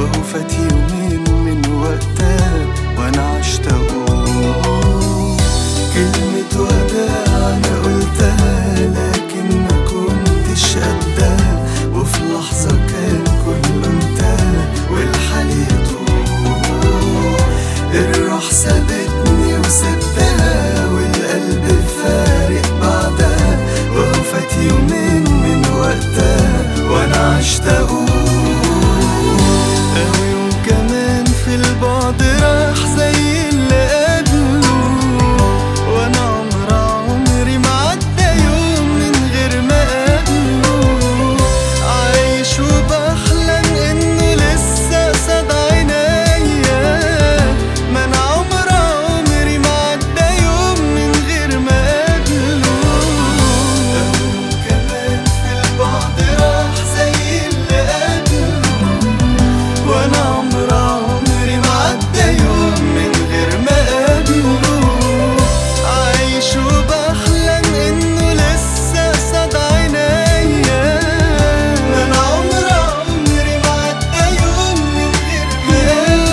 وهو فات يومين من وقتها وانا عشت اقول كلمة وداع انا قلتها لكن ما كنتش قدها، وفي لحظة كان كله انتهى والحال يطول. الروح سابتني وسبتها والقلب فارق بعدها، وهو فات يومين من وقتها وانا عشت اقول يوم كمان في البعد راح زي اللي قبله، وانا عمري ما عدى يوم من غير ما اقابله. عايش وبحلم انه لسه قصاد عينيا، ما انا عمري ما عدى يوم من غير ما اقابله. يوم كمان في البعد راح زي اللي قبله، وانا عمري ما عدى يوم من غير ما اقابله. عايش وبحلم انه لسه قصاد عينيا، انا عمري ما عدى يوم من غير ما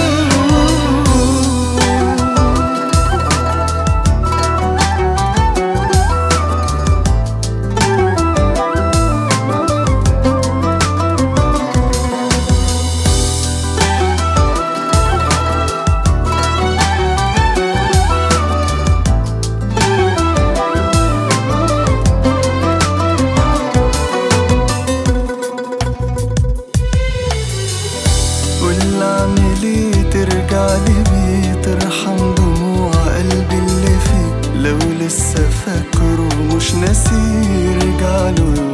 قول اعمل ايه ترجع لي بيه، ترحم دموع قلبي اللي فيه. لو لسه فاكره مش ناسيه، رجع له